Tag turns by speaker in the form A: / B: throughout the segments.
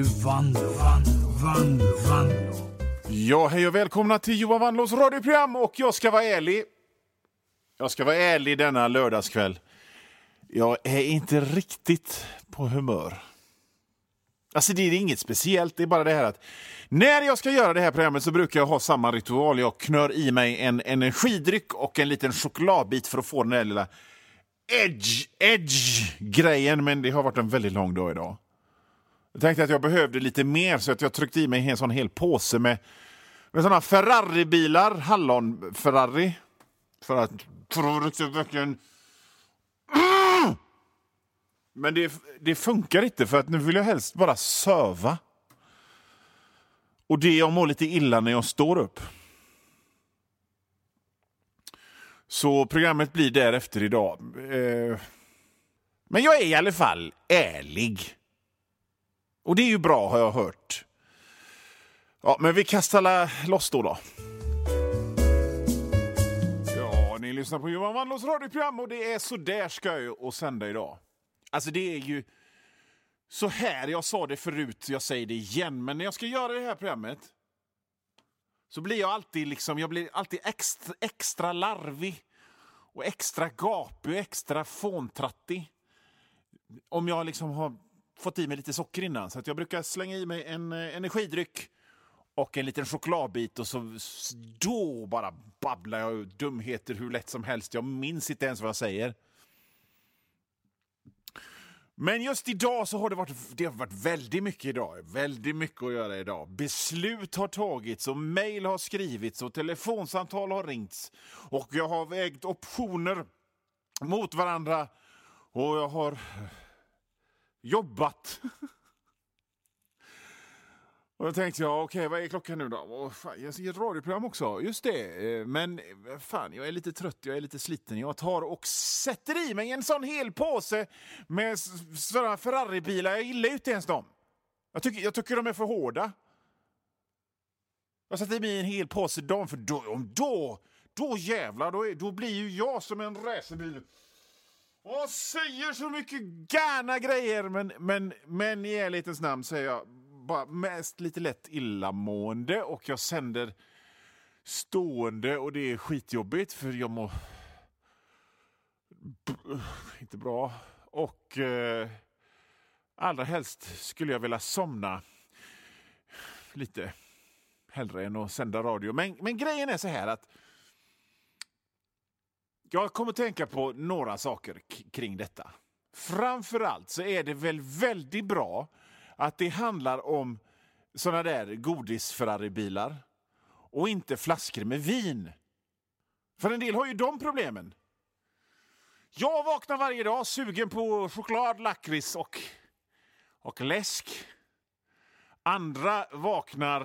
A: nu Vanlo.
B: Ja, hej och välkomna till Johan Vanlos radioprogram, och jag ska vara ärlig. Jag ska vara ärlig denna lördagskväll. Jag är inte riktigt på humör. Alltså det är inget speciellt, det är bara det här att när jag ska göra det här programmet så brukar jag ha samma ritual. Jag knör i mig en energidryck och en liten chokladbit för att få den där lilla edge-grejen, men det har varit en väldigt lång dag idag. Jag tänkte att jag behövde lite mer, så att jag tryckte i mig en sån hel påse med såna Ferrari-bilar, hallon-Ferrari, för att riktigt verkligen... Men det funkar inte, för att nu vill jag helst bara söva. Och det jag mår lite illa när jag står upp. Så programmet blir därefter idag. Men jag är i alla fall ärlig. Och det är ju bra, har jag hört. Ja, men vi kastar loss då. Ja, ni lyssnar på Johan Vanlos radioprogram, och det är så där ska jag och sända idag. Alltså det är ju så här, jag sa det förut, jag säger det igen, men när jag ska göra det här programmet så blir jag alltid extra larvig och extra gapig och extra fåntrattig. Om jag liksom har fått i mig lite socker innan, så att jag brukar slänga i mig en energidryck och en liten chokladbit, och så då bara babblar jag dumheter hur lätt som helst. Jag minns inte ens vad jag säger. Men just idag så har det har varit väldigt mycket idag. Väldigt mycket att göra idag. Beslut har tagits och mejl har skrivits och telefonsamtal har ringts. Och jag har vägt optioner mot varandra och jag har jobbat. Och då tänkte jag, okej, vad är klockan nu då? Jag ser ett radioprogram också, just det. Men fan, jag är lite trött, jag är lite sliten. Jag tar och sätter i mig en sån hel påse med sådana Ferrari-bilar. Jag gillar inte ens dem. Jag tycker de är för hårda. Jag sätter i mig en hel påse dem, för då jävlar, då blir ju jag som en racerbil. Och säger så mycket gärna grejer, men i ärlighetens namn säger jag bara mest lite lätt illamående, och jag sänder stående, och det är skitjobbigt för jag mår inte bra, och allra helst skulle jag vilja somna lite hellre än att sända radio. Men grejen är så här att jag kommer tänka på några saker kring detta. Framförallt så är det väl väldigt bra att det handlar om såna där godis-Ferrari-bilar och inte flaskor med vin. För en del har ju de problemen. Jag vaknar varje dag sugen på choklad, lakrits och läsk. Andra vaknar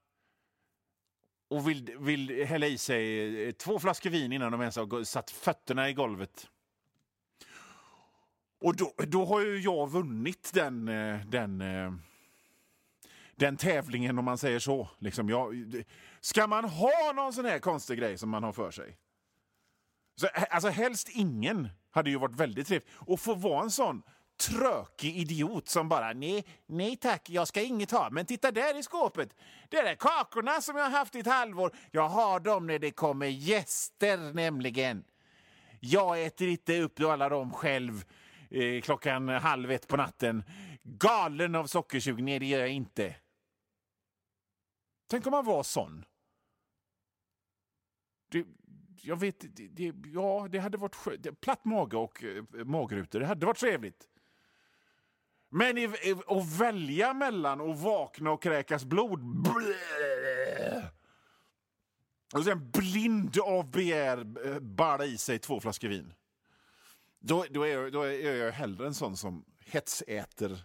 B: och vill hälla i sig 2 flaskor vin innan de ens har satt fötterna i golvet. Och då har ju jag vunnit den tävlingen, om man säger så. Liksom ska man ha någon sån här konstig grej som man har för sig? Så, alltså helst ingen hade ju varit väldigt trevligt. Och få vara en sån trökig idiot som bara, nej tack, jag ska inget ha. Men titta där i skåpet. Det är kakorna som jag har haft i ett halvår. Jag har dem när det kommer gäster nämligen. Jag äter inte upp alla dem själv. 1:30 på natten. Galen av sockersug. Nej, det gör jag inte. Tänk om man var sån. Jag vet, det hade varit platt mage och magrutor. Det hade varit trevligt. Men att välja mellan att vakna och kräkas blod och sen blind av begär bara i sig 2 flaskor vin. Då är jag hellre en sån som hetsäter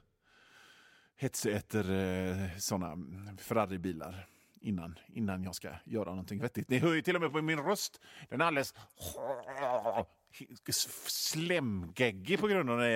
B: såna Ferrari-bilar innan jag ska göra någonting vettigt. Ni hör ju till och med på min röst. Den är alldeles slemgeggig på grund av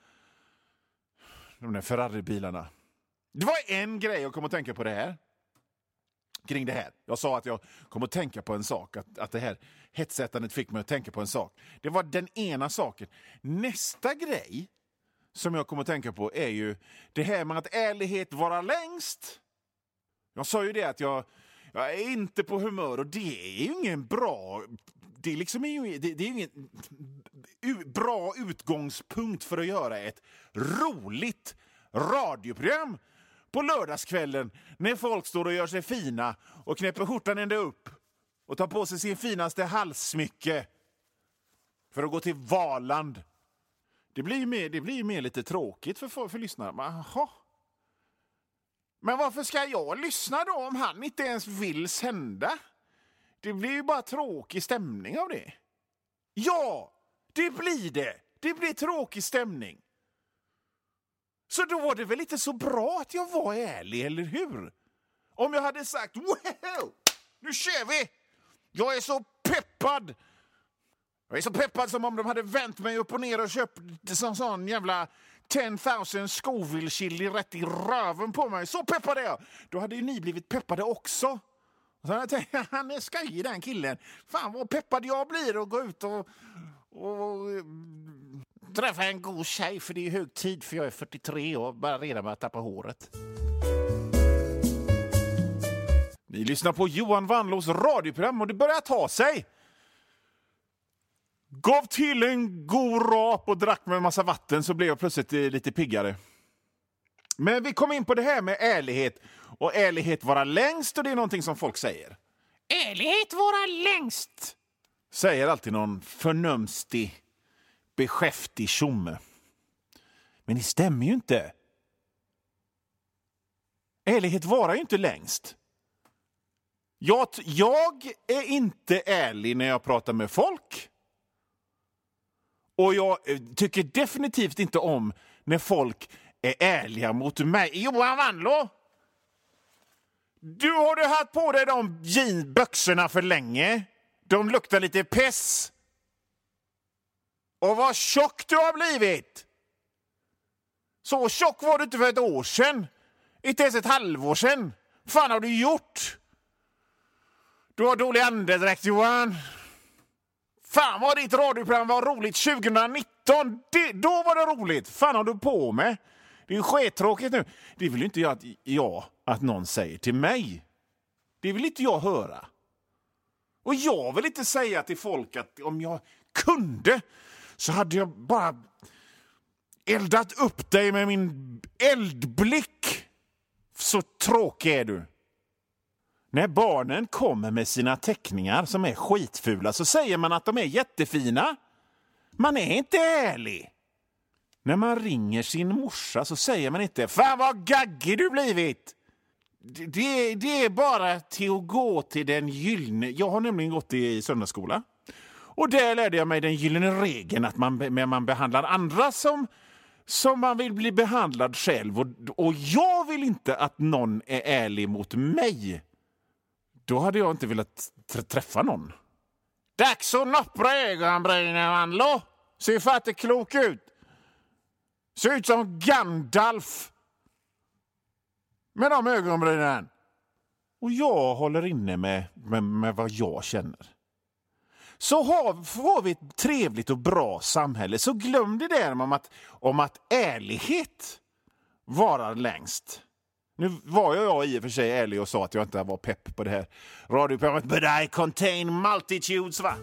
B: de där Ferrari-bilarna. Det var en grej jag kom att tänka på det här. Kring det här. Jag sa att jag kom att tänka på en sak. Att det här hetsätandet fick mig att tänka på en sak. Det var den ena saken. Nästa grej som jag kommer att tänka på är ju det här med att ärlighet vara längst. Jag sa ju det att jag är inte på humör, och det är ju ingen bra... Det är liksom det är ingen bra utgångspunkt för att göra ett roligt radioprogram på lördagskvällen när folk står och gör sig fina och knäpper skjortan ända upp och tar på sig sin finaste halssmycke för att gå till Valand. Det blir mer lite tråkigt för lyssnare. Jaha. Men varför ska jag lyssna då om han inte ens vill sända? Det blir ju bara tråkig stämning av det. Ja, det blir det. Det blir tråkig stämning. Så då var det väl inte så bra att jag var ärlig, eller hur? Om jag hade sagt, wow, nu kör vi! Jag är så peppad! Jag är så peppad som om de hade vänt mig upp och ner och köpt sån jävla 10,000 Scoville chili rätt i röven på mig. Så peppad är jag! Då hade ju ni blivit peppade också. Och så jag tänkte, han är skoj den killen. Fan vad peppad jag blir och gå ut och träffa en god tjej, för det är hög tid, för jag är 43 och bara redan med att tappa håret. Ni lyssnar på Johan Vanlås radioprogram och det börjar ta sig. Gav till en god rap och drack med en massa vatten, så blev jag plötsligt lite piggare. Men vi kom in på det här med ärlighet. Och ärlighet vara längst, och det är någonting som folk säger. Ärlighet vara längst, säger alltid någon förnumstig, beskäftig tjomme. Men det stämmer ju inte. Ärlighet vara ju inte längst. Jag är inte ärlig när jag pratar med folk. Och jag tycker definitivt inte om när folk är ärliga mot mig. Johan Vanlå, du har haft på dig de jeansbyxorna för länge. De luktar lite pess. Och vad tjock du har blivit. Så tjock var du inte för ett år sedan. Inte ens ett halvår sedan. Fan har du gjort? Du har dålig andedräkt, Johan. Fan vad ditt radioprogram var roligt 2019. Då var det roligt. Fan har du på med? Det är ju skittråkigt nu. Det vill inte att någon säger till mig. Det vill inte jag höra. Och jag vill inte säga till folk att om jag kunde så hade jag bara eldat upp dig med min eldblick. Så tråkig är du. När barnen kommer med sina teckningar som är skitfula så säger man att de är jättefina. Man är inte ärlig. När man ringer sin morsa så säger man inte, fan vad gaggig du blivit. Det är bara till att gå till den gyllene. Jag har nämligen gått i söndagsskola. Och där lärde jag mig den gyllene regeln att man behandlar andra som man vill bli behandlad själv. Och jag vill inte att någon är ärlig mot mig. Då hade jag inte velat träffa någon. Dags att noppra ögonbrynen, Vanlå. Ser för att det klok ut. Ser ut som Gandalf. Med de ögonbrynen. Och jag håller inne med vad jag känner. Så får vi ett trevligt och bra samhälle. Så glöm det där om att ärlighet varar längst. Nu var jag i och för sig ärlig och sa att jag inte var pepp på det här radioprogrammet. But I contain multitudes, va?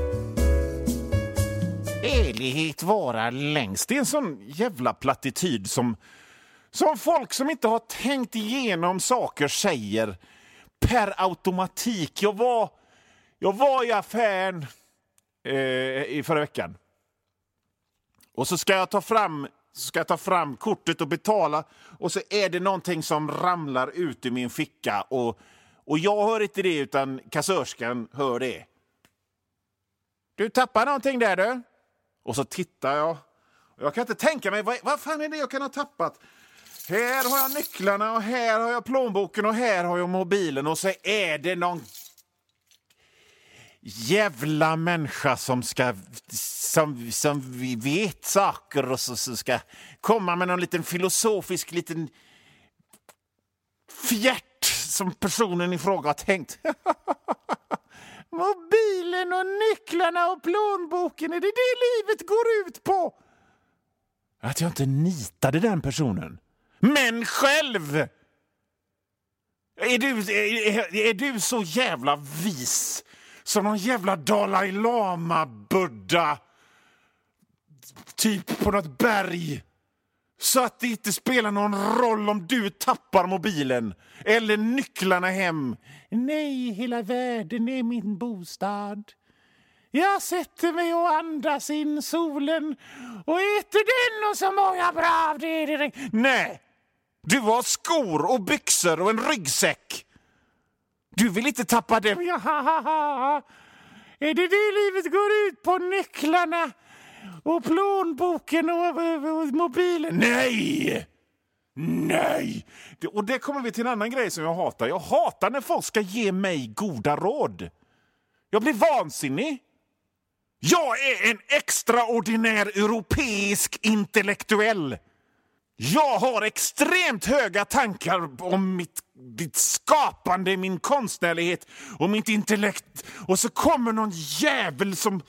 B: Ärlighet vara längst. Det är en sån jävla plattityd som folk som inte har tänkt igenom saker säger per automatik. Jag var i affären i förra veckan. Och så ska jag ta fram kortet och betala. Och så är det någonting som ramlar ut i min ficka. Och jag hör inte det, utan kassörskan hör det. Du tappar någonting där, du. Och så tittar jag. Jag kan inte tänka mig, vad fan är det jag kan ha tappat? Här har jag nycklarna och här har jag plånboken och här har jag mobilen. Och så är det någon jävla människa som vi vet saker och så ska komma med någon liten filosofisk liten fjärt som personen i fråga har tänkt. Mobilen och nycklarna och plånboken, är det livet går ut på? att jag inte nitade den personen. Men själv! Är du så jävla vis som någon jävla Dalai Lama-buddha typ på något berg, så att det inte spelar någon roll om du tappar mobilen eller nycklarna hem? Nej, hela världen är min bostad. Jag sätter mig och andas in solen och äter den och så många bra av det. Nej, du har skor och byxor och en ryggsäck. Du vill inte tappa dem. Är det livet går ut på, nycklarna och plånboken och mobilen? Nej! Nej! Och det kommer vi till en annan grej som jag hatar. Jag hatar när folk ska ge mig goda råd. Jag blir vansinnig. Jag är en extraordinär europeisk intellektuell. Jag har extremt höga tankar om mitt skapande, min konstnärlighet och mitt intellekt. Och så kommer någon jävel som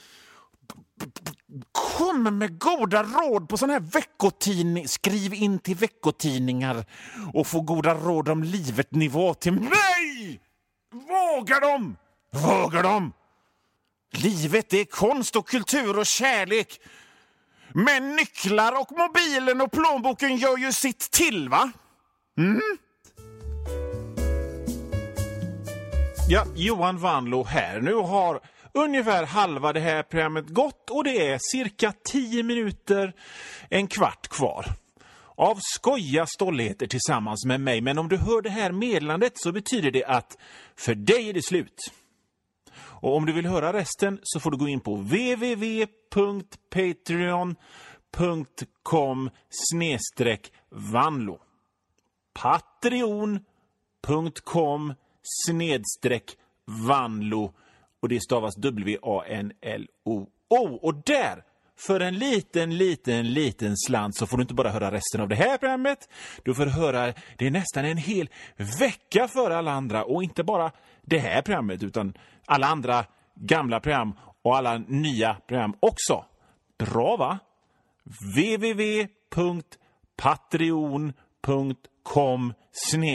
B: kommer med goda råd på sån här veckotidning. Skriv in till veckotidningar och få goda råd om livet-nivå till mig. Vågar de? Vågar de? Livet är konst och kultur och kärlek. Men nycklar och mobilen och plånboken gör ju sitt till, va? Ja, Johan Vanlo här. Nu har ungefär halva det här programmet gått och det är cirka 10 minuter, en kvart kvar av skoja stolligheter tillsammans med mig. Men om du hör det här meddelandet så betyder det att för dig är det slut. Och om du vill höra resten så får du gå in på www.patreon.com/Vanlo. Patreon.com/Vanlo. Och det stavas WANLO. Och där, för en liten slant, så får du inte bara höra resten av det här programmet. Du får höra det nästan en hel vecka för alla andra. Och inte bara det här programmet, utan alla andra gamla program och alla nya program också. Bra, va? www.patreon.com/